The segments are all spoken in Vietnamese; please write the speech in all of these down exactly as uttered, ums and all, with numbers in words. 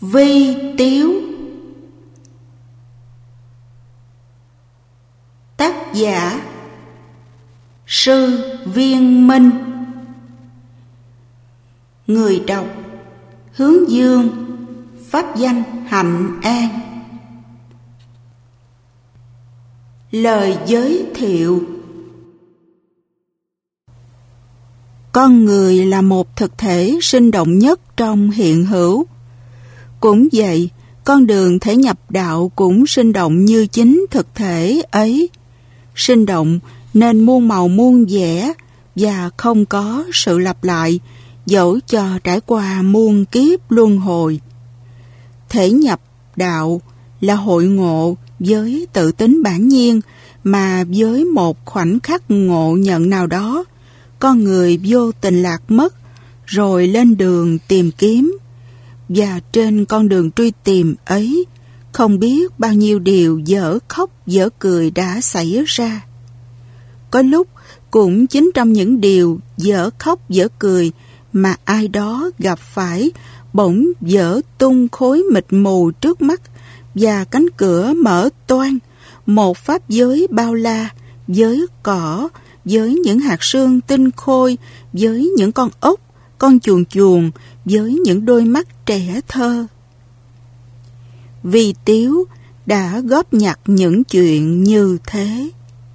Vi Tiếu. Tác giả Sư Viên Minh. Người đọc Hướng Dương, pháp danh Hạnh An. Lời giới thiệu. Con người là một thực thể sinh động nhất trong hiện hữu. Cũng vậy, con đường thể nhập đạo cũng sinh động như chính thực thể ấy. Sinh động nên muôn màu muôn vẻ và không có sự lặp lại, dẫu cho trải qua muôn kiếp luân hồi. Thể nhập đạo là hội ngộ với tự tính bản nhiên, mà với một khoảnh khắc ngộ nhận nào đó, con người vô tình lạc mất, rồi lên đường tìm kiếm. Và trên con đường truy tìm ấy, không biết bao nhiêu điều dở khóc dở cười đã xảy ra. Có lúc cũng chính trong những điều dở khóc dở cười mà ai đó gặp phải, bỗng vỡ tung khối mịt mù trước mắt, và cánh cửa mở toang, một pháp giới bao la, với cỏ, với những hạt sương tinh khôi, với những con ốc, con chuồn chuồn, với những đôi mắt trẻ thơ. Vi Tiếu đã góp nhặt những chuyện như thế.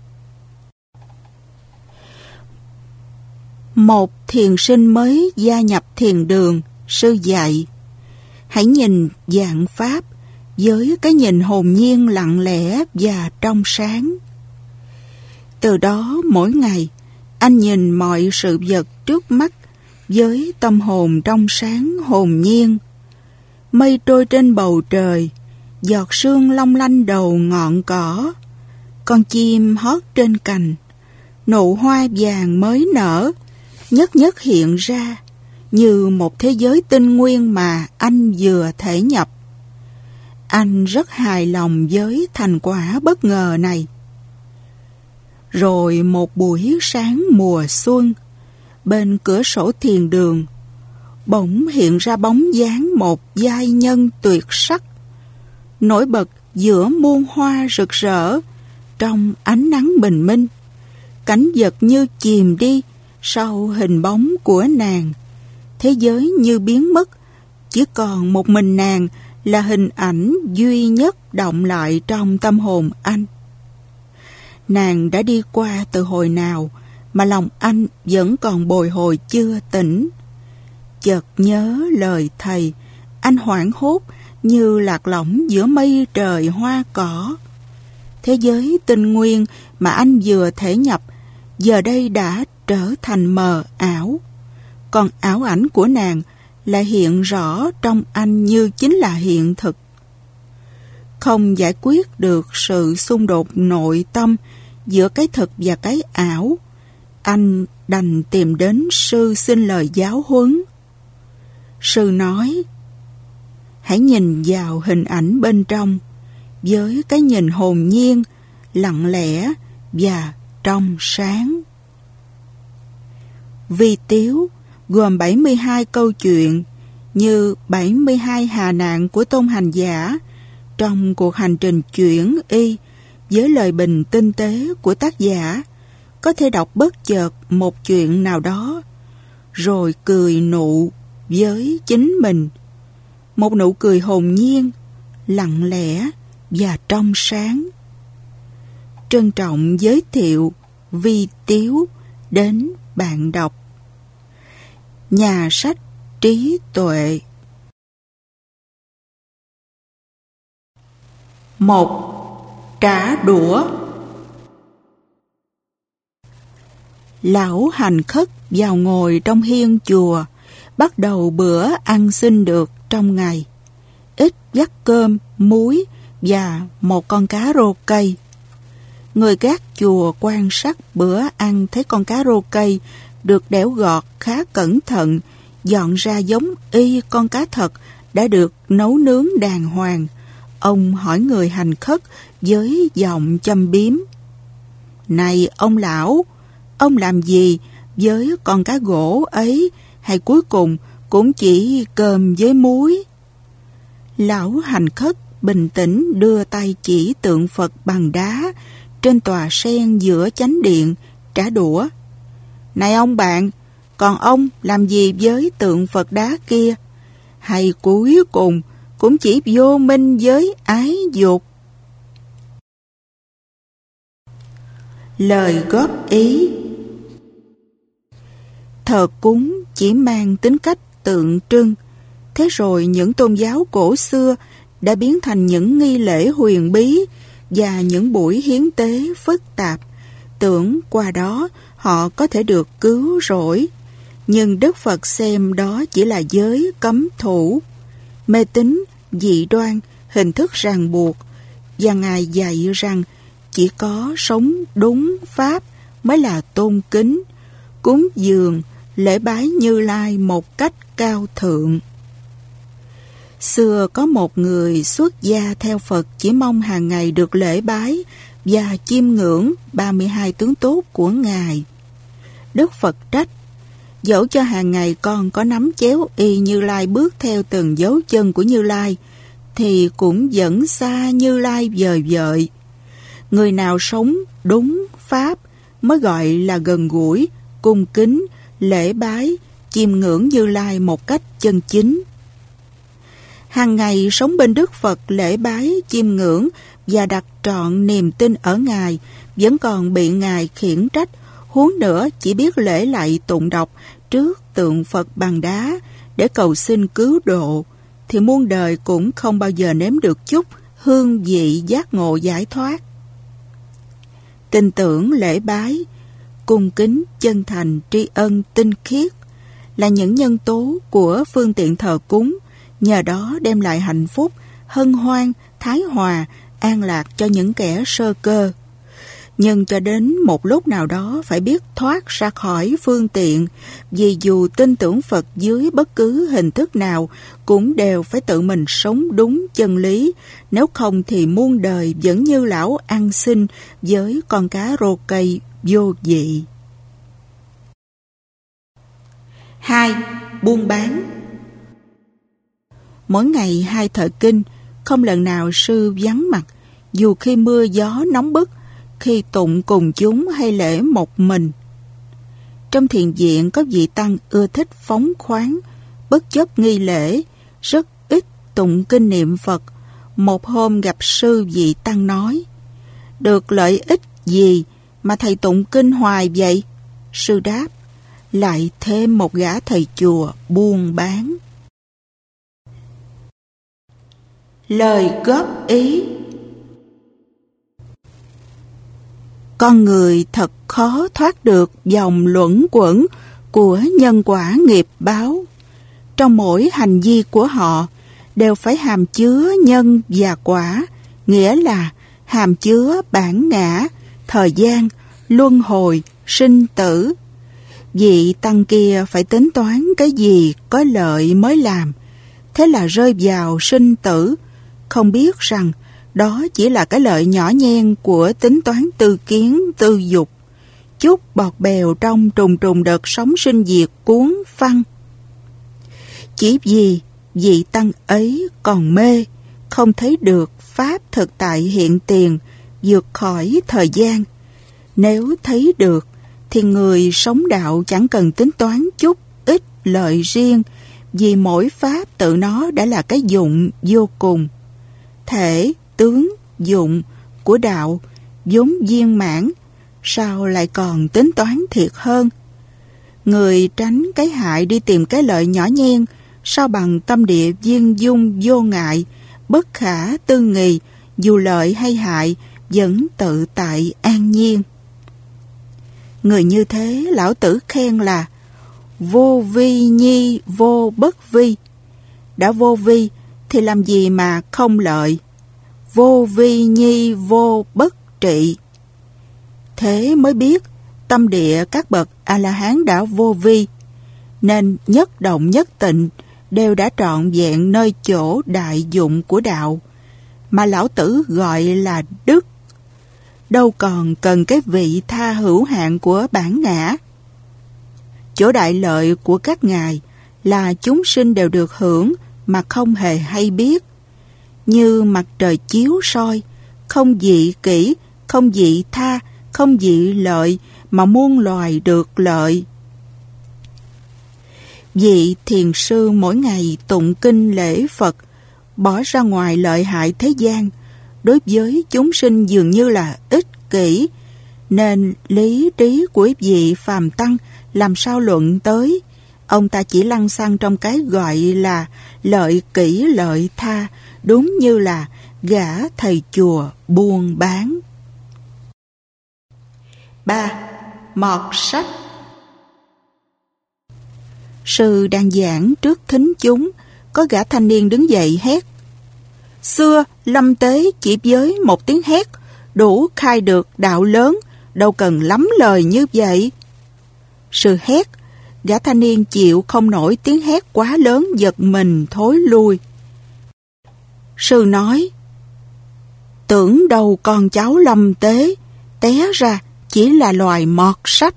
Một thiền sinh mới gia nhập thiền đường, sư dạy: hãy nhìn vạn pháp với cái nhìn hồn nhiên lặng lẽ và trong sáng. Từ đó mỗi ngày, anh nhìn mọi sự vật trước mắt với tâm hồn trong sáng hồn nhiên. Mây trôi trên bầu trời, giọt sương long lanh đầu ngọn cỏ, con chim hót trên cành, nụ hoa vàng mới nở, nhất nhất hiện ra như một thế giới tinh nguyên mà anh vừa thể nhập. Anh rất hài lòng với thành quả bất ngờ này. Rồi một buổi sáng mùa xuân, bên cửa sổ thiền đường, bỗng hiện ra bóng dáng một giai nhân tuyệt sắc, nổi bật giữa muôn hoa rực rỡ trong ánh nắng bình minh. Cảnh vật như chìm đi sau hình bóng của nàng, thế giới như biến mất, chỉ còn một mình nàng là hình ảnh duy nhất đọng lại trong tâm hồn anh. Nàng đã đi qua từ hồi nào mà lòng anh vẫn còn bồi hồi chưa tỉnh. Chợt nhớ lời thầy, anh hoảng hốt như lạc lõng giữa mây trời hoa cỏ. Thế giới tinh nguyên mà anh vừa thể nhập giờ đây đã trở thành mờ ảo, còn ảo ảnh của nàng lại hiện rõ trong anh như chính là hiện thực. Không giải quyết được sự xung đột nội tâm giữa cái thực và cái ảo, anh đành tìm đến sư xin lời giáo huấn. Sư nói: hãy nhìn vào hình ảnh bên trong với cái nhìn hồn nhiên, lặng lẽ và trong sáng. Vi Tiếu gồm bảy mươi hai câu chuyện, như bảy mươi hai hà nạn của tôn hành giả trong cuộc hành trình chuyển y. Với lời bình tinh tế của tác giả, có thể đọc bất chợt một chuyện nào đó, rồi cười nụ với chính mình. Một nụ cười hồn nhiên, lặng lẽ và trong sáng. Trân trọng giới thiệu Vi Tiếu đến bạn đọc. Nhà sách Trí Tuệ. Một. Trả đũa. Lão hành khất vào ngồi trong hiên chùa, bắt đầu bữa ăn xin được trong ngày. Ít vắt cơm, muối và một con cá rô cây. Người gác chùa quan sát bữa ăn thấy con cá rô cây được đẽo gọt khá cẩn thận, dọn ra giống y con cá thật đã được nấu nướng đàng hoàng. Ông hỏi người hành khất với giọng châm biếm: này ông lão, ông làm gì với con cá gỗ ấy, hay cuối cùng cũng chỉ cơm với muối? Lão hành khất bình tĩnh đưa tay chỉ tượng Phật bằng đá trên tòa sen giữa chánh điện, trả đũa. Này ông bạn, còn ông làm gì với tượng Phật đá kia? Hay cuối cùng cũng chỉ vô minh với ái dục? Lời góp ý. Thờ cúng chỉ mang tính cách tượng trưng. Thế rồi những tôn giáo cổ xưa đã biến thành những nghi lễ huyền bí và những buổi hiến tế phức tạp, tưởng qua đó họ có thể được cứu rỗi. Nhưng Đức Phật xem đó chỉ là giới cấm thủ, mê tín, dị đoan, hình thức ràng buộc, và Ngài dạy rằng chỉ có sống đúng pháp mới là tôn kính, cúng dường, lễ bái Như Lai một cách cao thượng. Xưa có một người xuất gia theo Phật chỉ mong hàng ngày được lễ bái và chiêm ngưỡng ba mươi hai tướng tốt của Ngài. Đức Phật trách: dẫu cho hàng ngày con có nắm chéo y Như Lai bước theo từng dấu chân của Như Lai, thì cũng vẫn xa Như Lai vời vợi. Người nào sống đúng pháp mới gọi là gần gũi, cung kính, lễ bái, chiêm ngưỡng Như Lai một cách chân chính. Hàng ngày sống bên Đức Phật lễ bái, chiêm ngưỡng và đặt trọn niềm tin ở Ngài, vẫn còn bị Ngài khiển trách, huống nữa chỉ biết lễ lạy tụng đọc trước tượng Phật bằng đá để cầu xin cứu độ, thì muôn đời cũng không bao giờ nếm được chút hương vị giác ngộ giải thoát. Tin tưởng, lễ bái, cung kính, chân thành, tri ân, tinh khiết là những nhân tố của phương tiện thờ cúng, nhờ đó đem lại hạnh phúc, hân hoan, thái hòa, an lạc cho những kẻ sơ cơ. Nhưng cho đến một lúc nào đó phải biết thoát ra khỏi phương tiện, vì dù tin tưởng Phật dưới bất cứ hình thức nào cũng đều phải tự mình sống đúng chân lý, nếu không thì muôn đời vẫn như lão ăn xin với con cá rô cây vô vị. Hai. Buôn bán. Mỗi ngày hai thời kinh, không lần nào sư vắng mặt, dù khi mưa gió nóng bức, khi tụng cùng chúng hay lễ một mình. Trong thiền viện có vị tăng ưa thích phóng khoáng, bất chấp nghi lễ, rất ít tụng kinh niệm Phật. Một hôm gặp sư vị tăng nói: được lợi ích gì mà thầy tụng kinh hoài vậy? Sư đáp: lại thêm một gã thầy chùa buôn bán. Lời góp ý. Con người thật khó thoát được dòng luẩn quẩn của nhân quả nghiệp báo. Trong mỗi hành vi của họ đều phải hàm chứa nhân và quả, nghĩa là hàm chứa bản ngã, thời gian, luân hồi, sinh tử. Vị tăng kia phải tính toán cái gì có lợi mới làm, thế là rơi vào sinh tử, không biết rằng đó chỉ là cái lợi nhỏ nhen của tính toán tư kiến, tư dục, chút bọt bèo trong trùng trùng đợt sóng sinh diệt cuốn phăng. Chỉ vì vị tăng ấy còn mê, không thấy được pháp thực tại hiện tiền, vượt khỏi thời gian. Nếu thấy được, thì người sống đạo chẳng cần tính toán chút ít lợi riêng, vì mỗi pháp tự nó đã là cái dụng vô cùng. Thể, tướng, dụng của đạo vốn viên mãn, sao lại còn tính toán thiệt hơn? Người tránh cái hại đi tìm cái lợi nhỏ nhen, sao bằng tâm địa viên dung vô ngại, bất khả tư nghì, dù lợi hay hại vẫn tự tại an nhiên. Người như thế lão tử khen là vô vi nhi vô bất vi. Đã vô vi thì làm gì mà không lợi? Vô vi nhi vô bất trị. Thế mới biết tâm địa các bậc A-la-hán đã vô vi, nên nhất động nhất tịnh đều đã trọn vẹn nơi chỗ đại dụng của đạo, mà lão tử gọi là đức. Đâu còn cần cái vị tha hữu hạn của bản ngã. Chỗ đại lợi của các ngài là chúng sinh đều được hưởng mà không hề hay biết. như mặt trời chiếu soi, không dị kỷ, không dị tha, không dị lợi, mà muôn loài được lợi. Vị thiền sư mỗi ngày tụng kinh lễ Phật, bỏ ra ngoài lợi hại thế gian, đối với chúng sinh dường như là ích kỷ, nên lý trí của vị phàm tăng làm sao luận tới. Ông ta chỉ lăng xăng trong cái gọi là lợi kỷ lợi tha, đúng như là gã thầy chùa buôn bán. ba. Mọt sách. Sư đang giảng trước thính chúng, có gã thanh niên đứng dậy hét: xưa Lâm Tế chỉ với một tiếng hét đủ khai được đạo lớn, đâu cần lắm lời như vậy. Sư hét, gã thanh niên chịu không nổi tiếng hét quá lớn, giật mình thối lui. Sư nói: tưởng đâu con cháu Lâm Tế, té ra chỉ là loài mọt sách.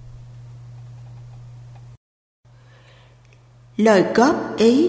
Lời góp ý.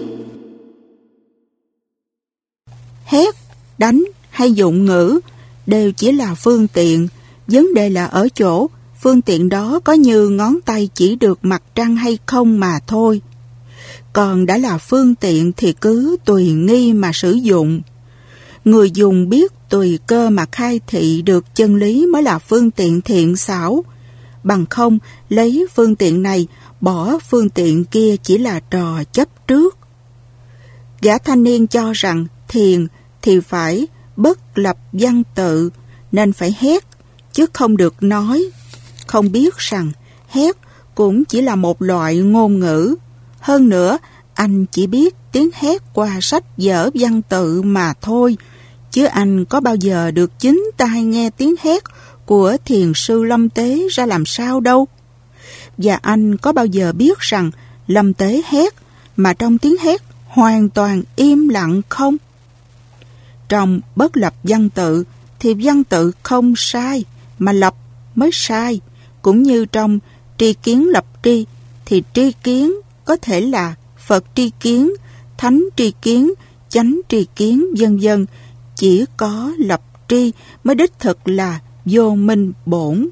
Hét, đánh hay dụng ngữ đều chỉ là phương tiện, vấn đề là ở chỗ phương tiện đó có như ngón tay chỉ được mặt trăng hay không mà thôi. Còn đã là phương tiện thì cứ tùy nghi mà sử dụng. Người dùng biết tùy cơ mà khai thị được chân lý mới là phương tiện thiện xảo. Bằng không, lấy phương tiện này, bỏ phương tiện kia chỉ là trò chấp trước. Gã thanh niên cho rằng thiền thì phải bất lập văn tự, nên phải hét, chứ không được nói. Không biết rằng hét cũng chỉ là một loại ngôn ngữ. Hơn nữa, anh chỉ biết tiếng hét qua sách vở văn tự mà thôi, chứ anh có bao giờ được chính tai nghe tiếng hét của thiền sư Lâm Tế ra làm sao đâu. Và anh có bao giờ biết rằng Lâm Tế hét mà trong tiếng hét hoàn toàn im lặng không? Trong bất lập văn tự thì văn tự không sai, mà lập mới sai. Cũng như trong tri kiến lập tri thì tri kiến có thể là Phật tri kiến, Thánh tri kiến, Chánh tri kiến, vân vân. Chỉ có lập tri mới đích thực là vô minh bổn.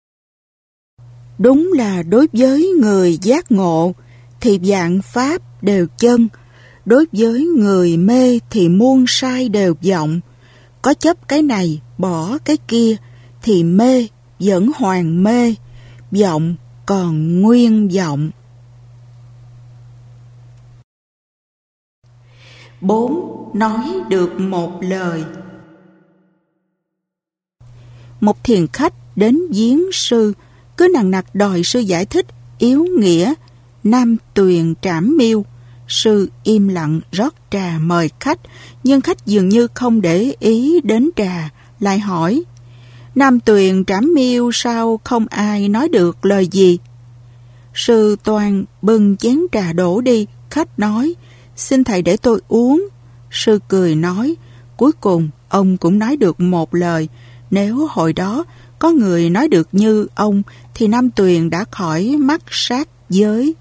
Đúng là đối với người giác ngộ thì vạn pháp đều chân, đối với người mê thì muôn sai đều vọng. Có chấp cái này bỏ cái kia thì mê vẫn hoàn mê, vọng còn nguyên vọng. bốn. Nói được một lời. Một thiền khách đến viếng sư, cứ nằng nặc đòi sư giải thích yếu nghĩa Nam Tuyền Trảm Miêu. Sư im lặng rót trà mời khách, nhưng khách dường như không để ý đến trà, lại hỏi: Nam Tuyền Trảm Miêu sao không ai nói được lời gì? Sư toan bưng chén trà đổ đi, khách nói: xin thầy để tôi uống. Sư cười nói: cuối cùng ông cũng nói được một lời. Nếu hồi đó có người nói được như ông thì Nam Tuyền đã khỏi mắc sát giới.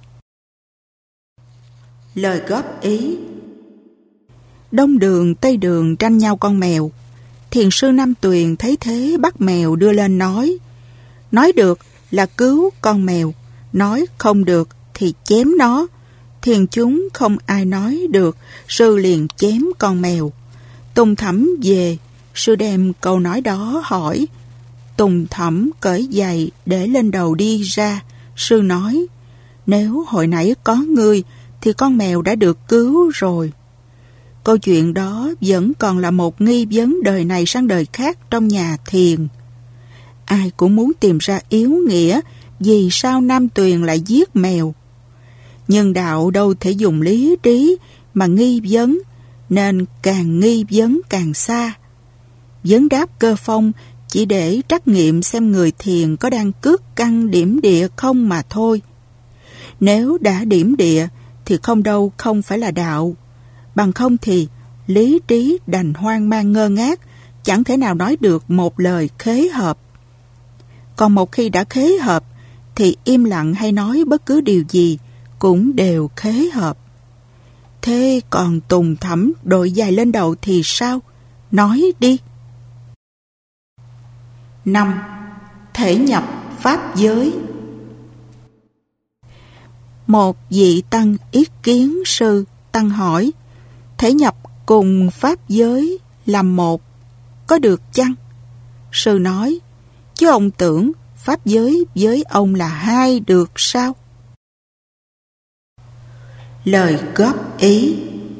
Lời góp ý. Đông đường Tây đường tranh nhau con mèo. Thiền sư Nam Tuyền thấy thế bắt mèo đưa lên nói. Nói được là cứu con mèo, nói không được thì chém nó. Thiền chúng không ai nói được, sư liền chém con mèo. Tùng Thẩm về, sư đem câu nói đó hỏi. Tùng Thẩm cởi giày để lên đầu đi ra. Sư nói: nếu hồi nãy có ngươi thì con mèo đã được cứu rồi. Câu chuyện đó vẫn còn là một nghi vấn đời này sang đời khác trong nhà thiền. Ai cũng muốn tìm ra yếu nghĩa vì sao Nam Tuyền lại giết mèo. Nhưng đạo đâu thể dùng lý trí mà nghi vấn, nên càng nghi vấn càng xa. Vấn đáp cơ phong chỉ để trắc nghiệm xem người thiền có đang cước căn điểm địa không mà thôi. Nếu đã điểm địa thì không đâu không phải là đạo. Bằng không thì lý trí đành hoang mang ngơ ngác, chẳng thể nào nói được một lời khế hợp. Còn một khi đã khế hợp thì im lặng hay nói bất cứ điều gì cũng đều khế hợp. Thế còn tùng thẳm đội dài lên đầu thì sao? Nói đi. Năm. Thể nhập pháp giới. Một vị tăng ý kiến sư. Tăng hỏi, thể nhập cùng pháp giới làm một, có được chăng? Sư nói, chứ ông tưởng pháp giới với ông là hai được sao? Lời góp ý.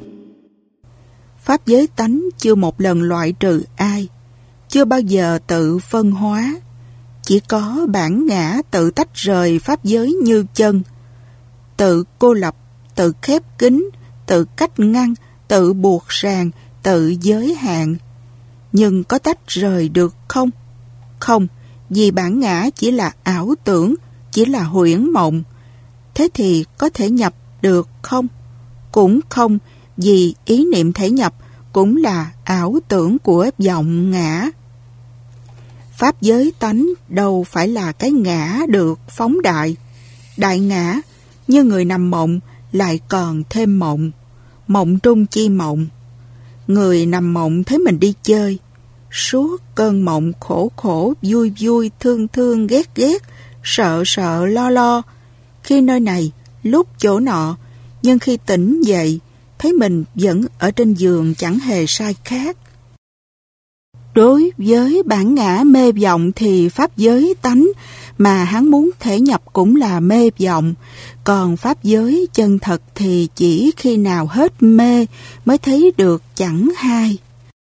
Pháp giới tánh chưa một lần loại trừ ai, chưa bao giờ tự phân hóa, chỉ có bản ngã tự tách rời pháp giới như chân, tự cô lập, tự khép kín, tự cách ngăn, tự buộc ràng, tự giới hạn. Nhưng có tách rời được không? Không, vì bản ngã chỉ là ảo tưởng, chỉ là huyễn mộng. Thế thì có thể nhập được không? Cũng không, vì ý niệm thể nhập cũng là ảo tưởng của vọng ngã. Pháp giới tánh đâu phải là cái ngã được phóng đại. Đại ngã, như người nằm mộng, lại còn thêm mộng. Mộng trung chi mộng. Người nằm mộng thấy mình đi chơi. Suốt cơn mộng khổ khổ, vui vui, thương thương, ghét ghét, sợ sợ, lo lo. Khi nơi này, lúc chỗ nọ, nhưng khi tỉnh dậy, thấy mình vẫn ở trên giường chẳng hề sai khác. Đối với bản ngã mê vọng thì pháp giới tánh mà hắn muốn thể nhập cũng là mê vọng, còn pháp giới chân thật thì chỉ khi nào hết mê mới thấy được chẳng hai.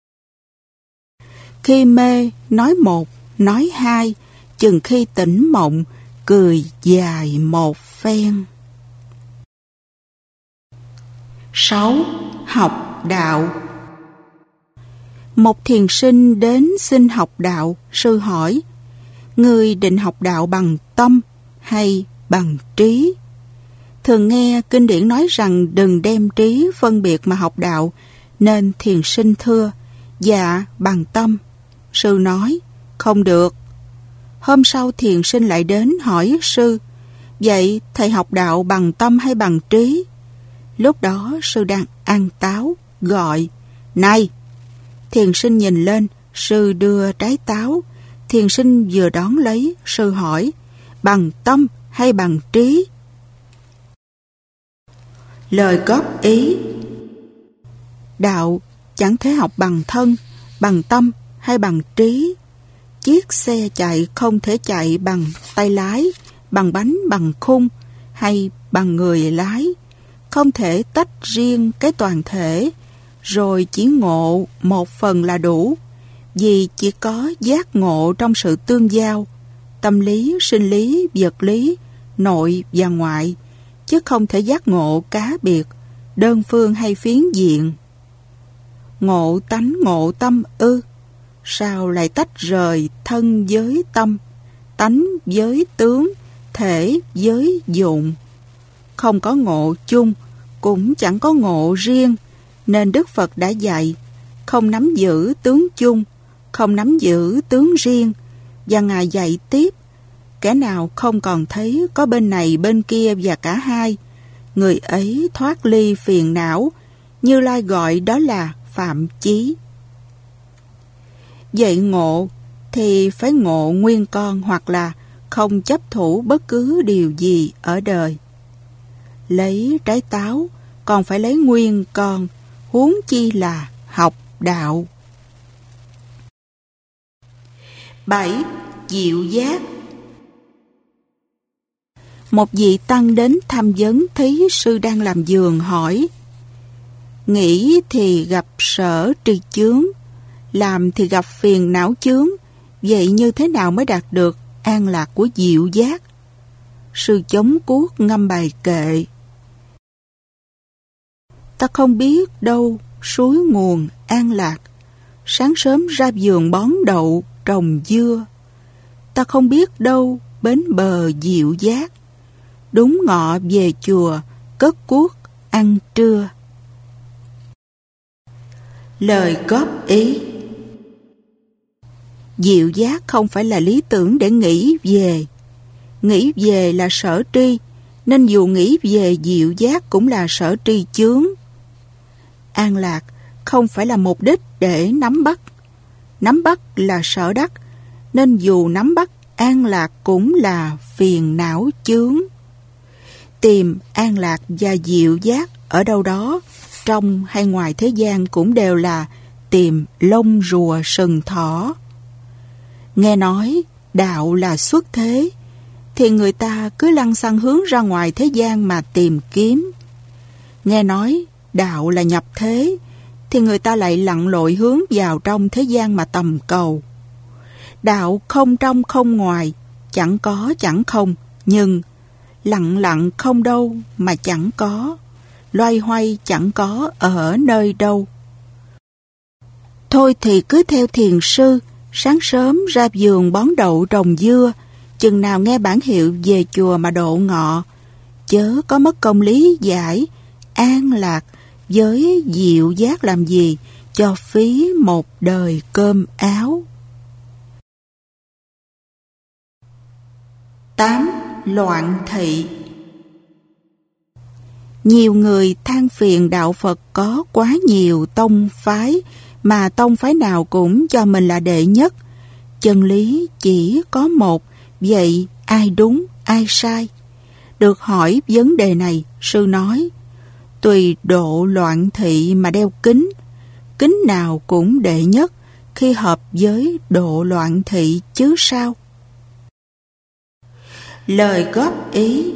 Khi mê nói một, nói hai, chừng khi tỉnh mộng cười dài một phen. Sáu. Học đạo. Một thiền sinh đến xin học đạo. Sư hỏi, người định học đạo bằng tâm hay bằng trí? Thường nghe kinh điển nói rằng đừng đem trí phân biệt mà học đạo, nên thiền sinh thưa, dạ bằng tâm. Sư nói, không được. Hôm sau thiền sinh lại đến hỏi sư, vậy thầy học đạo bằng tâm hay bằng trí? Lúc đó sư đang ăn táo, gọi, này! Thiền sinh nhìn lên, sư đưa trái táo. Thiền sinh vừa đón lấy, sư hỏi, bằng tâm hay bằng trí? Lời góp ý. Đạo chẳng thể học bằng thân, bằng tâm hay bằng trí. Chiếc xe chạy không thể chạy bằng tay lái, bằng bánh, bằng khung hay bằng người lái. Không thể tách riêng cái toàn thể, rồi chỉ ngộ một phần là đủ, vì chỉ có giác ngộ trong sự tương giao, tâm lý, sinh lý, vật lý, nội và ngoại, chứ không thể giác ngộ cá biệt, đơn phương hay phiến diện. Ngộ tánh ngộ tâm ư? Sao lại tách rời thân với tâm, tánh với tướng, thể với dụng? Không có ngộ chung, cũng chẳng có ngộ riêng, nên Đức Phật đã dạy, không nắm giữ tướng chung, không nắm giữ tướng riêng, và Ngài dạy tiếp, kẻ nào không còn thấy có bên này bên kia và cả hai, người ấy thoát ly phiền não, Như Lai gọi đó là phạm chí. Vậy ngộ thì phải ngộ nguyên con, hoặc là không chấp thủ bất cứ điều gì ở đời. Lấy trái táo còn phải lấy nguyên con, huống chi là học đạo. Bảy. Diệu giác. Một vị tăng đến tham vấn thấy sư đang làm vườn, hỏi, nghĩ thì gặp sở tri chướng, làm thì gặp phiền não chướng, vậy như thế nào mới đạt được an lạc của diệu giác? Sư chống cuốc ngâm bài kệ, ta không biết đâu suối nguồn an lạc, sáng sớm ra vườn bón đậu trồng dưa. Ta không biết đâu bến bờ diệu giác, đúng ngọ về chùa cất cuốc ăn trưa. Lời góp ý. Diệu giác không phải là lý tưởng để nghĩ về. Nghĩ về là sở tri, nên dù nghĩ về diệu giác cũng là sở tri chướng. an lạc không phải là mục đích để nắm bắt. Nắm bắt là sở đắc, nên dù nắm bắt an lạc cũng là phiền não chướng. Tìm an lạc và diệu giác ở đâu đó, trong hay ngoài thế gian cũng đều là tìm lông rùa sừng thỏ. Nghe nói đạo là xuất thế, thì người ta cứ lăng xăng hướng ra ngoài thế gian mà tìm kiếm. Nghe nói đạo là nhập thế, thì người ta lại lặn lội hướng vào trong thế gian mà tầm cầu. Đạo không trong không ngoài, chẳng có chẳng không, nhưng lặng lặng không đâu mà chẳng có, loay hoay chẳng có ở nơi đâu. Thôi thì cứ theo thiền sư, sáng sớm ra vườn bón đậu trồng dưa, chừng nào nghe bản hiệu về chùa mà độ ngọ, chớ có mất công lý giải, an lạc với diệu giác làm gì, cho phí một đời cơm áo. tám. Loạn thị. Nhiều người than phiền đạo Phật có quá nhiều tông phái, mà tông phái nào cũng cho mình là đệ nhất. Chân lý chỉ có một, vậy ai đúng, ai sai? Được hỏi vấn đề này, sư nói, tùy độ loạn thị mà đeo kính. Kính nào cũng đệ nhất khi hợp với độ loạn thị chứ sao? Lời góp ý.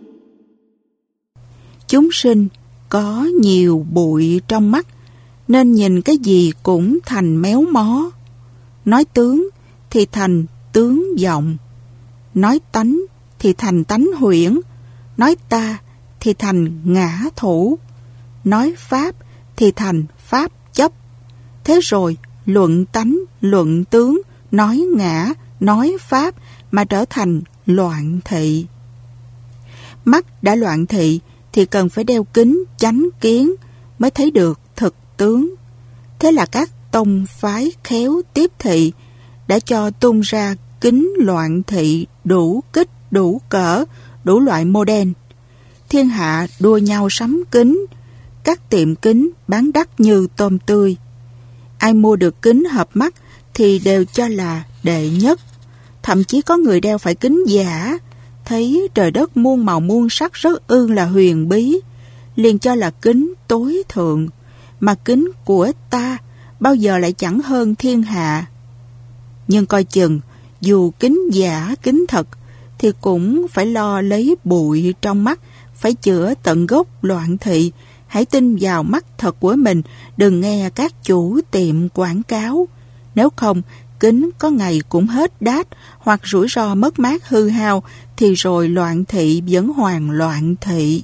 Chúng sinh có nhiều bụi trong mắt, nên nhìn cái gì cũng thành méo mó. Nói tướng thì thành tướng vọng, nói tánh thì thành tánh huyễn, nói ta thì thành ngã thủ, nói pháp thì thành pháp chấp. Thế rồi luận tánh, luận tướng, nói ngã, nói pháp mà trở thành loạn thị. Mắt đã loạn thị thì cần phải đeo kính chánh kiến mới thấy được thực tướng. Thế là các tông phái khéo tiếp thị đã cho tung ra kính loạn thị đủ kích, đủ cỡ, đủ loại model. Thiên hạ đua nhau sắm kính, các tiệm kính bán đắt như tôm tươi. Ai mua được kính hợp mắt thì đều cho là đệ nhất. Thậm chí có người đeo phải kính giả, thấy trời đất muôn màu muôn sắc rất ư là huyền bí, liền cho là kính tối thượng, mà kính của ta bao giờ lại chẳng hơn thiên hạ. Nhưng coi chừng, dù kính giả kính thật, thì cũng phải lo lấy bụi trong mắt, phải chữa tận gốc loạn thị. Hãy tin vào mắt thật của mình, đừng nghe các chủ tiệm quảng cáo. Nếu không, kính có ngày cũng hết đát, hoặc rủi ro mất mát hư hao, thì rồi loạn thị vẫn hoàn loạn thị.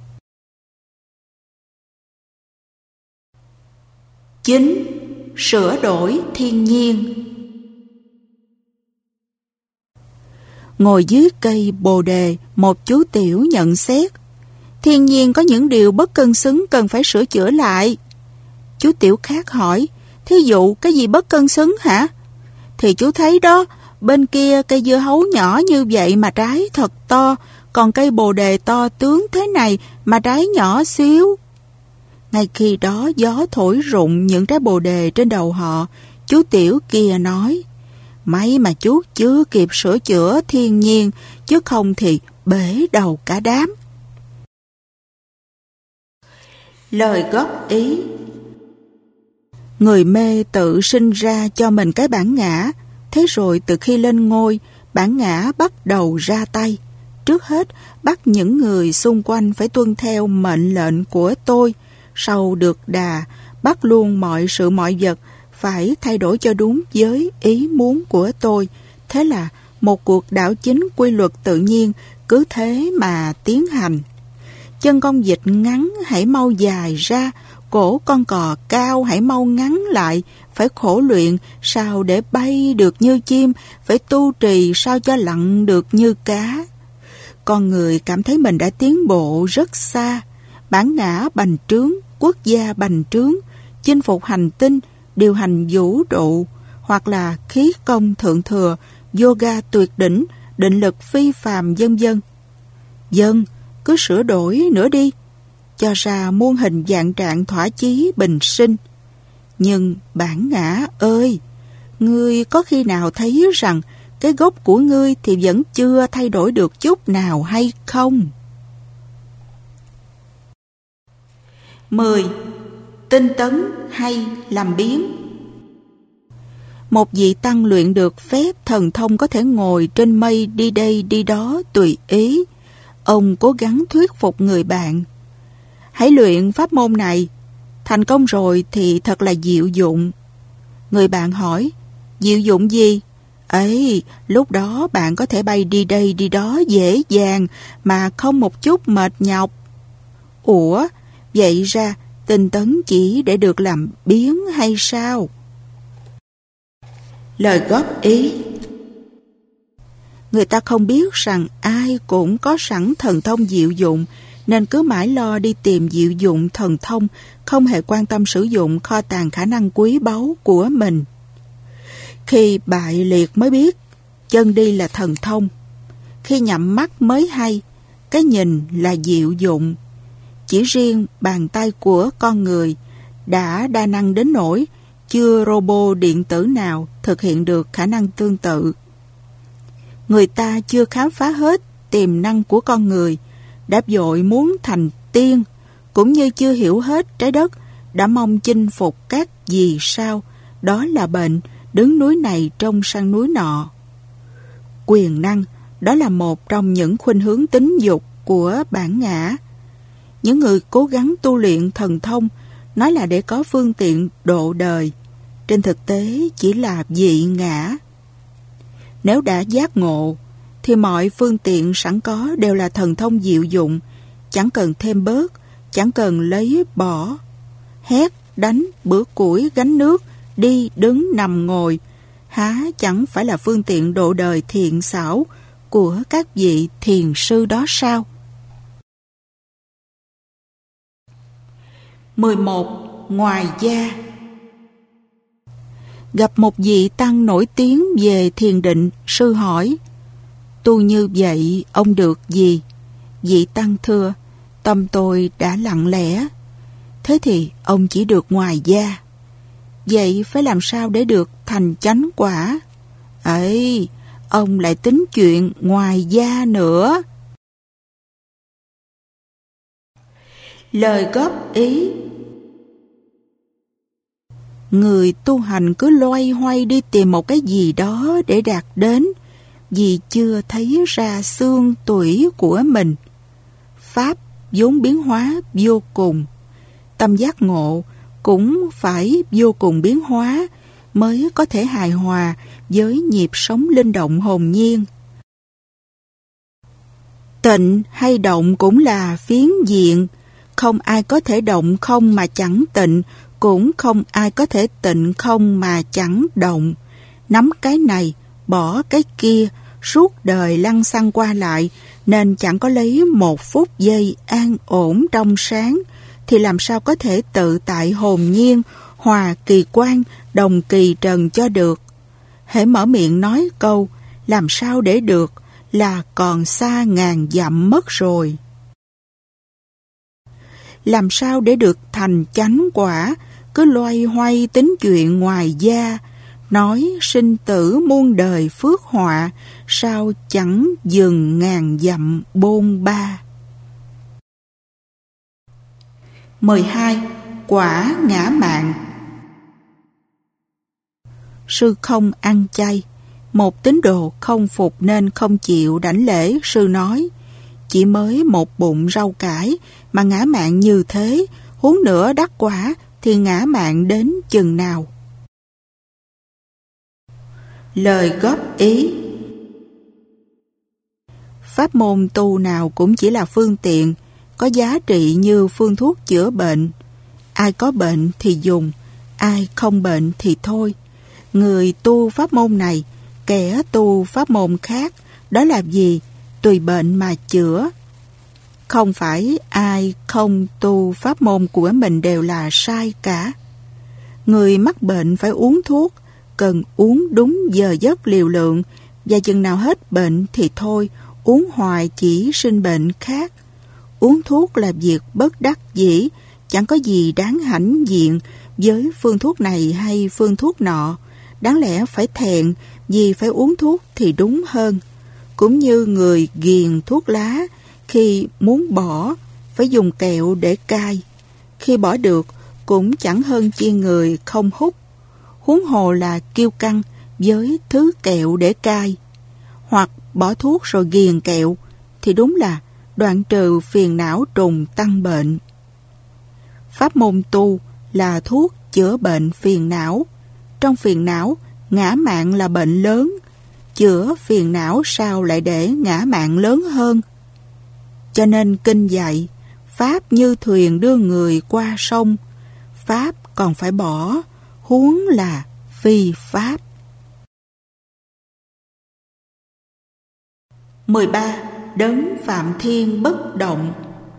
chín. Sửa đổi thiên nhiên. Ngồi dưới cây bồ đề, một chú tiểu nhận xét, thiên nhiên có những điều bất cân xứng cần phải sửa chữa lại. Chú tiểu khác hỏi, thí dụ cái gì bất cân xứng hả? Thì chú thấy đó, bên kia cây dưa hấu nhỏ như vậy mà trái thật to, còn cây bồ đề to tướng thế này mà trái nhỏ xíu. Ngay khi đó gió thổi rụng những trái bồ đề trên đầu họ, chú tiểu kia nói, may mà chú chưa kịp sửa chữa thiên nhiên, chứ không thì bể đầu cả đám. Lời góp ý. Người mê tự sinh ra cho mình cái bản ngã, thế rồi từ khi lên ngôi, bản ngã bắt đầu ra tay. Trước hết, bắt những người xung quanh phải tuân theo mệnh lệnh của tôi. Sau được đà, bắt luôn mọi sự mọi vật phải thay đổi cho đúng với ý muốn của tôi. Thế là một cuộc đảo chính quy luật tự nhiên cứ thế mà tiến hành. Chân con vịt ngắn hãy mau dài ra, cổ con cò cao hãy mau ngắn lại, phải khổ luyện sao để bay được như chim, phải tu trì sao cho lặn được như cá. Con người cảm thấy mình đã tiến bộ rất xa, bản ngã bành trướng, quốc gia bành trướng, chinh phục hành tinh, điều hành vũ trụ, hoặc là khí công thượng thừa, yoga tuyệt đỉnh, định lực phi phàm vân vân. Dân, cứ sửa đổi nữa đi. cho ra muôn hình dạng trạng thỏa chí bình sinh. Nhưng bản ngã ơi, ngươi có khi nào thấy rằng cái gốc của ngươi thì vẫn chưa thay đổi được chút nào hay không? mười. Tinh tấn hay làm biến. Một vị tăng luyện được phép thần thông có thể ngồi trên mây đi đây đi đó tùy ý. Ông cố gắng thuyết phục người bạn: hãy luyện pháp môn này, thành công rồi thì thật là diệu dụng. Người bạn hỏi: diệu dụng gì? Ấy, lúc đó bạn có thể bay đi đây đi đó dễ dàng mà không một chút mệt nhọc. Ủa, vậy ra tinh tấn chỉ để được làm biếng hay sao? Lời góp ý. Người ta không biết rằng ai cũng có sẵn thần thông diệu dụng, nên cứ mãi lo đi tìm diệu dụng thần thông, không hề quan tâm sử dụng kho tàng khả năng quý báu của mình. Khi bại liệt mới biết chân đi là thần thông, khi nhắm mắt mới hay cái nhìn là diệu dụng. Chỉ riêng bàn tay của con người đã đa năng đến nỗi chưa robot điện tử nào thực hiện được khả năng tương tự. Người ta chưa khám phá hết tiềm năng của con người, đã vội muốn thành tiên, cũng như chưa hiểu hết trái đất đã mong chinh phục các vì sao, đó là bệnh, đứng núi này trông sang núi nọ. Quyền năng, đó là một trong những khuynh hướng tính dục của bản ngã. Những người cố gắng tu luyện thần thông nói là để có phương tiện độ đời, trên thực tế chỉ là dị ngã. Nếu đã giác ngộ, thì mọi phương tiện sẵn có đều là thần thông diệu dụng, chẳng cần thêm bớt, chẳng cần lấy bỏ. Hét, đánh, bữa củi, gánh nước, đi, đứng, nằm, ngồi, há chẳng phải là phương tiện độ đời thiện xảo của các vị thiền sư đó sao? mười một. Ngoài gia. Gặp một vị tăng nổi tiếng về thiền định, sư hỏi: tu như vậy ông được gì? Vị tăng thưa: tâm tôi đã lặng lẽ. Thế thì ông chỉ được ngoài gia. Vậy phải làm sao để được thành chánh quả? Ấy, ông lại tính chuyện ngoài gia nữa. Lời góp ý. Người tu hành cứ loay hoay đi tìm một cái gì đó để đạt đến, vì chưa thấy ra xương tủy của mình. Pháp vốn biến hóa vô cùng, tâm giác ngộ cũng phải vô cùng biến hóa mới có thể hài hòa với nhịp sống linh động hồn nhiên. Tịnh hay động cũng là phiến diện, không ai có thể động không mà chẳng tịnh, cũng không ai có thể tịnh không mà chẳng động. Nắm cái này, bỏ cái kia, suốt đời lăn xăng qua lại, nên chẳng có lấy một phút giây an ổn trong sáng, thì làm sao có thể tự tại hồn nhiên, hòa kỳ quan, đồng kỳ trần cho được. Hễ mở miệng nói câu làm sao để được là còn xa ngàn dặm mất rồi. Làm sao để được thành chánh quả, cứ loay hoay tính chuyện ngoài gia, nói sinh tử muôn đời phước họa, sao chẳng dừng ngàn dặm bôn ba. mười hai. Quả ngã mạn. Sư không ăn chay. Một tín đồ không phục nên không chịu đảnh lễ. Sư nói: chỉ mới một bụng rau cải mà ngã mạn như thế, huống nữa đắc quả thì ngã mạn đến chừng nào? Lời góp ý. Pháp môn tu nào cũng chỉ là phương tiện, có giá trị như phương thuốc chữa bệnh. Ai có bệnh thì dùng, ai không bệnh thì thôi. Người tu pháp môn này, kẻ tu pháp môn khác, đó là gì? Tùy bệnh mà chữa. Không phải ai không tu pháp môn của mình đều là sai cả. Người mắc bệnh phải uống thuốc, cần uống đúng giờ giấc liều lượng, và chừng nào hết bệnh thì thôi, uống hoài chỉ sinh bệnh khác. Uống thuốc là việc bất đắc dĩ, chẳng có gì đáng hãnh diện với phương thuốc này hay phương thuốc nọ. Đáng lẽ phải thẹn vì phải uống thuốc thì đúng hơn. Cũng như người ghiền thuốc lá, khi muốn bỏ phải dùng kẹo để cai. Khi bỏ được cũng chẳng hơn chi người không hút. Huống hồ là kiêu căng với thứ kẹo để cai. Hoặc bỏ thuốc rồi ghiền kẹo thì đúng là đoạn trừ phiền não trùng tăng bệnh. Pháp môn tu là thuốc chữa bệnh phiền não. Trong phiền não, ngã mạn là bệnh lớn. Chữa phiền não sao lại để ngã mạn lớn hơn? Cho nên kinh dạy, Pháp như thuyền đưa người qua sông. Pháp còn phải bỏ, huống là phi Pháp. mười ba. Đấng Phạm Thiên bất động.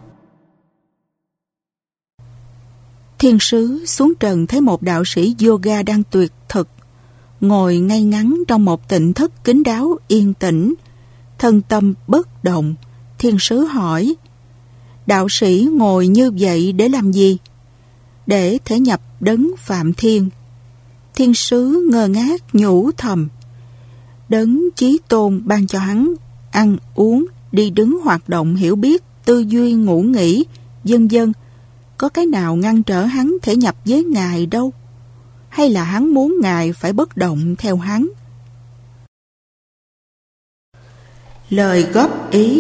Thiên sứ xuống trần thấy một đạo sĩ yoga đang tuyệt thực, ngồi ngay ngắn trong một tịnh thất kín đáo yên tĩnh, thân tâm bất động. Thiên sứ hỏi: đạo sĩ ngồi như vậy để làm gì? Để thể nhập đấng Phạm Thiên. Thiên sứ ngơ ngác nhủ thầm: đấng Chí Tôn ban cho hắn ăn uống, đi đứng, hoạt động, hiểu biết, tư duy, ngủ nghỉ, vân vân. Có cái nào ngăn trở hắn thể nhập với Ngài đâu? Hay là hắn muốn Ngài phải bất động theo hắn? Lời góp ý: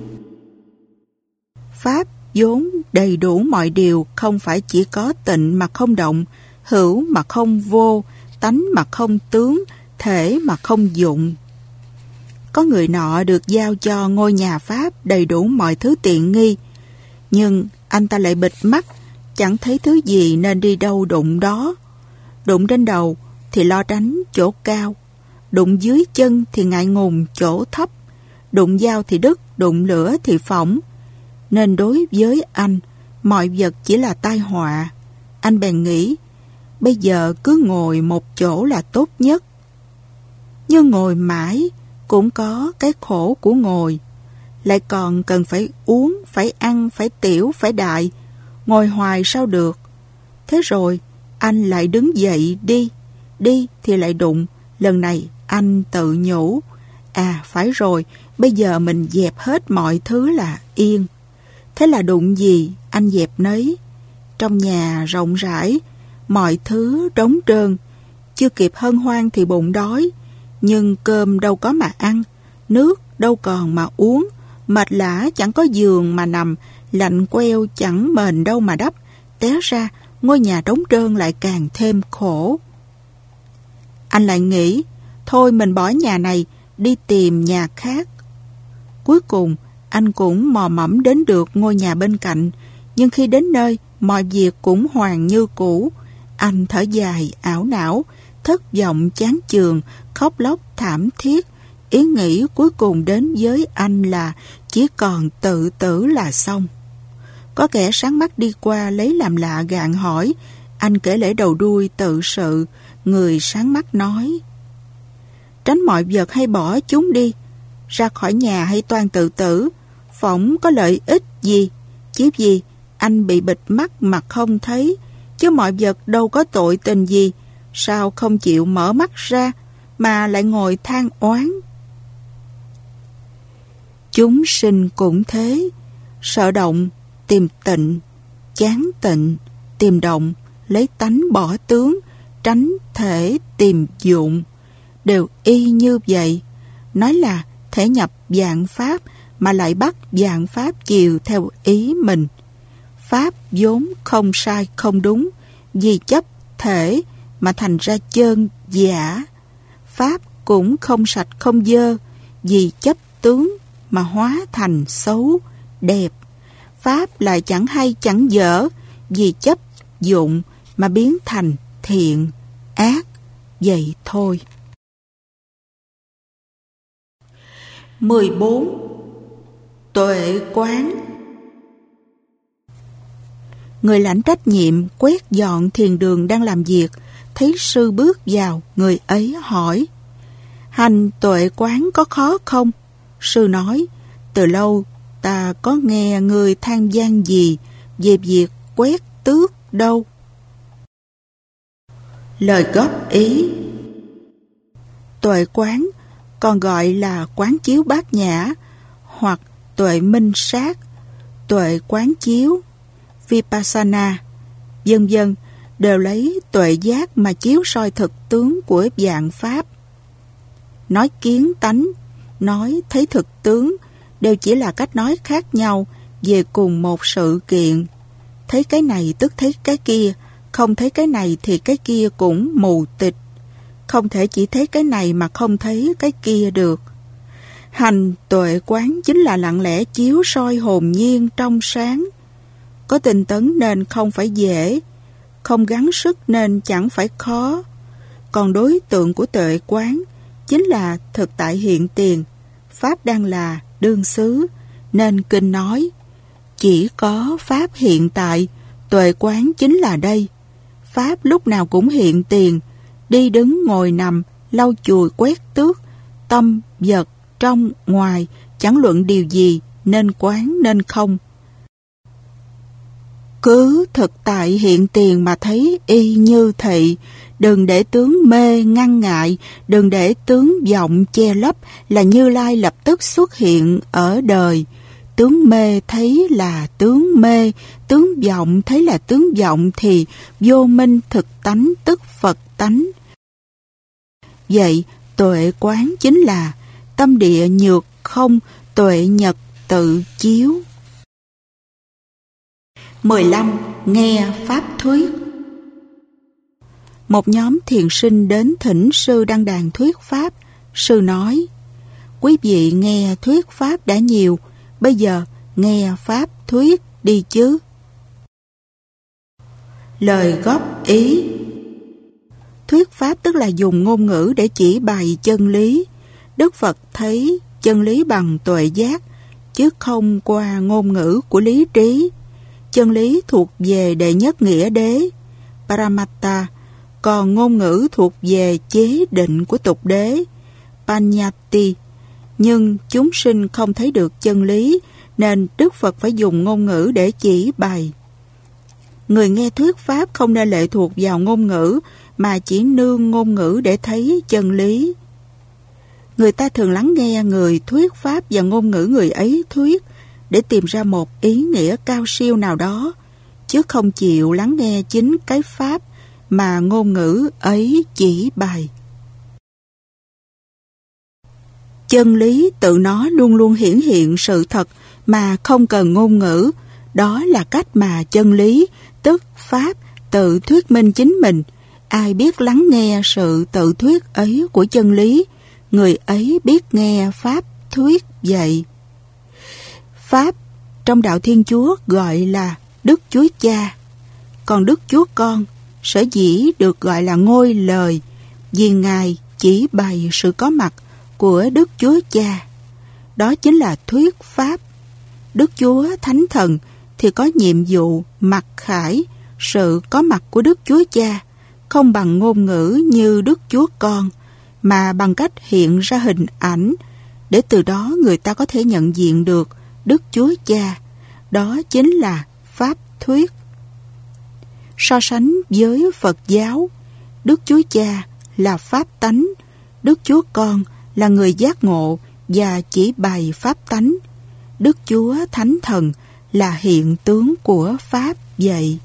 Pháp vốn đầy đủ mọi điều, không phải chỉ có tịnh mà không động, hữu mà không vô, tánh mà không tướng, thể mà không dụng. Có người nọ được giao cho ngôi nhà Pháp đầy đủ mọi thứ tiện nghi, nhưng anh ta lại bịt mắt, chẳng thấy thứ gì nên đi đâu đụng đó. Đụng trên đầu thì lo tránh chỗ cao, đụng dưới chân thì ngại ngùng chỗ thấp, đụng dao thì đứt, đụng lửa thì phỏng. Nên đối với anh, mọi vật chỉ là tai họa. Anh bèn nghĩ, bây giờ cứ ngồi một chỗ là tốt nhất. Nhưng ngồi mãi cũng có cái khổ của ngồi, lại còn cần phải uống, phải ăn, phải tiểu, phải đại. Ngồi hoài sao được? Thế rồi anh lại đứng dậy đi. Đi thì lại đụng. Lần này anh tự nhủ, à phải rồi, bây giờ mình dẹp hết mọi thứ là yên. Thế là đụng gì anh dẹp nấy. Trong nhà rộng rãi, mọi thứ trống trơn. Chưa kịp hân hoan thì bụng đói, nhưng cơm đâu có mà ăn, nước đâu còn mà uống, mệt lả chẳng có giường mà nằm, lạnh queo chẳng mền đâu mà đắp. Té ra ngôi nhà trống trơn lại càng thêm khổ. Anh lại nghĩ, thôi mình bỏ nhà này, đi tìm nhà khác. Cuối cùng anh cũng mò mẫm đến được ngôi nhà bên cạnh, nhưng khi đến nơi mọi việc cũng hoàn như cũ. Anh thở dài ảo não, thất vọng chán chường, khóc lóc thảm thiết. Ý nghĩ cuối cùng đến với anh là chỉ còn tự tử là xong. Có kẻ sáng mắt đi qua lấy làm lạ gạn hỏi. Anh kể lễ đầu đuôi tự sự. Người sáng mắt nói, tránh mọi vật hay bỏ chúng đi, ra khỏi nhà hay toan tự tử, phỏng có lợi ích gì? Chứ gì anh bị bịt mắt mà không thấy, chứ mọi vật đâu có tội tình gì. Sao không chịu mở mắt ra mà lại ngồi than oán? Chúng sinh cũng thế, sợ động tìm tịnh, chán tịnh tìm động, lấy tánh bỏ tướng, tránh thể tìm dụng. Đều y như vậy. Nói là thể nhập vạn pháp mà lại bắt vạn pháp chiều theo ý mình. Pháp vốn không sai không đúng, vì chấp thể mà thành ra chân giả. Pháp cũng không sạch không dơ, vì chấp tướng mà hóa thành xấu, đẹp. Pháp lại chẳng hay chẳng dở, vì chấp dụng mà biến thành thiện, ác. Vậy thôi. mười bốn. Tuệ quán. Người lãnh trách nhiệm quét dọn thiền đường đang làm việc, thấy sư bước vào, người ấy hỏi, hành tuệ quán có khó không? Sư nói, từ lâu ta có nghe người than van gì về việc quét tước đâu. Lời góp ý. Tuệ quán còn gọi là quán chiếu bát nhã hoặc tuệ minh sát, tuệ quán chiếu, vipassana, vân vân đều lấy tuệ giác mà chiếu soi thực tướng của vạn pháp. Nói kiến tánh, nói thấy thực tướng đều chỉ là cách nói khác nhau về cùng một sự kiện. Thấy cái này tức thấy cái kia, không thấy cái này thì cái kia cũng mù tịch. Không thể chỉ thấy cái này mà không thấy cái kia được. Hành tuệ quán chính là lặng lẽ chiếu soi hồn nhiên trong sáng. Có tinh tấn nên không phải dễ, không gắng sức nên chẳng phải khó. Còn đối tượng của tuệ quán chính là thực tại hiện tiền, pháp đang là đương xứ, nên kinh nói chỉ có pháp hiện tại, tuệ quán chính là đây. Pháp lúc nào cũng hiện tiền, đi đứng ngồi nằm, lau chùi quét tước, tâm, vật, trong, ngoài, chẳng luận điều gì, nên quán nên không. Cứ thực tại hiện tiền mà thấy y như thị, đừng để tướng mê ngăn ngại, đừng để tướng vọng che lấp là Như Lai lập tức xuất hiện ở đời. Tướng mê thấy là tướng mê, tướng vọng thấy là tướng vọng thì vô minh thực tánh tức Phật tánh. Vậy tuệ quán chính là tâm địa nhược không, tuệ nhật tự chiếu. mười lăm. Nghe Pháp thuyết. Một nhóm thiền sinh đến thỉnh sư đăng đàn thuyết Pháp. Sư nói, quý vị nghe thuyết Pháp đã nhiều, bây giờ nghe Pháp thuyết đi chứ. Lời góp ý. Thuyết Pháp tức là dùng ngôn ngữ để chỉ bày chân lý. Đức Phật thấy chân lý bằng tuệ giác, chứ không qua ngôn ngữ của lý trí. Chân lý thuộc về đệ nhất nghĩa đế, Paramatta, còn ngôn ngữ thuộc về chế định của tục đế, Panyati. Nhưng chúng sinh không thấy được chân lý, nên Đức Phật phải dùng ngôn ngữ để chỉ bày. Người nghe thuyết Pháp không nên lệ thuộc vào ngôn ngữ, mà chỉ nương ngôn ngữ để thấy chân lý. Người ta thường lắng nghe người thuyết Pháp và ngôn ngữ người ấy thuyết để tìm ra một ý nghĩa cao siêu nào đó, chứ không chịu lắng nghe chính cái Pháp mà ngôn ngữ ấy chỉ bày. Chân lý tự nó luôn luôn hiển hiện sự thật mà không cần ngôn ngữ. Đó là cách mà chân lý, tức Pháp, tự thuyết minh chính mình. Ai biết lắng nghe sự tự thuyết ấy của chân lý, người ấy biết nghe Pháp thuyết vậy. Pháp trong đạo Thiên Chúa gọi là Đức Chúa Cha, còn Đức Chúa Con sở dĩ được gọi là ngôi lời vì Ngài chỉ bày sự có mặt của Đức Chúa Cha. Đó chính là thuyết Pháp. Đức Chúa Thánh Thần thì có nhiệm vụ mặc khải sự có mặt của Đức Chúa Cha, không bằng ngôn ngữ như Đức Chúa Con, mà bằng cách hiện ra hình ảnh, để từ đó người ta có thể nhận diện được Đức Chúa Cha. Đó chính là Pháp thuyết. So sánh với Phật giáo, Đức Chúa Cha là Pháp tánh, Đức Chúa Con là người giác ngộ và chỉ bày Pháp tánh, Đức Chúa Thánh Thần là hiện tướng của Pháp vậy.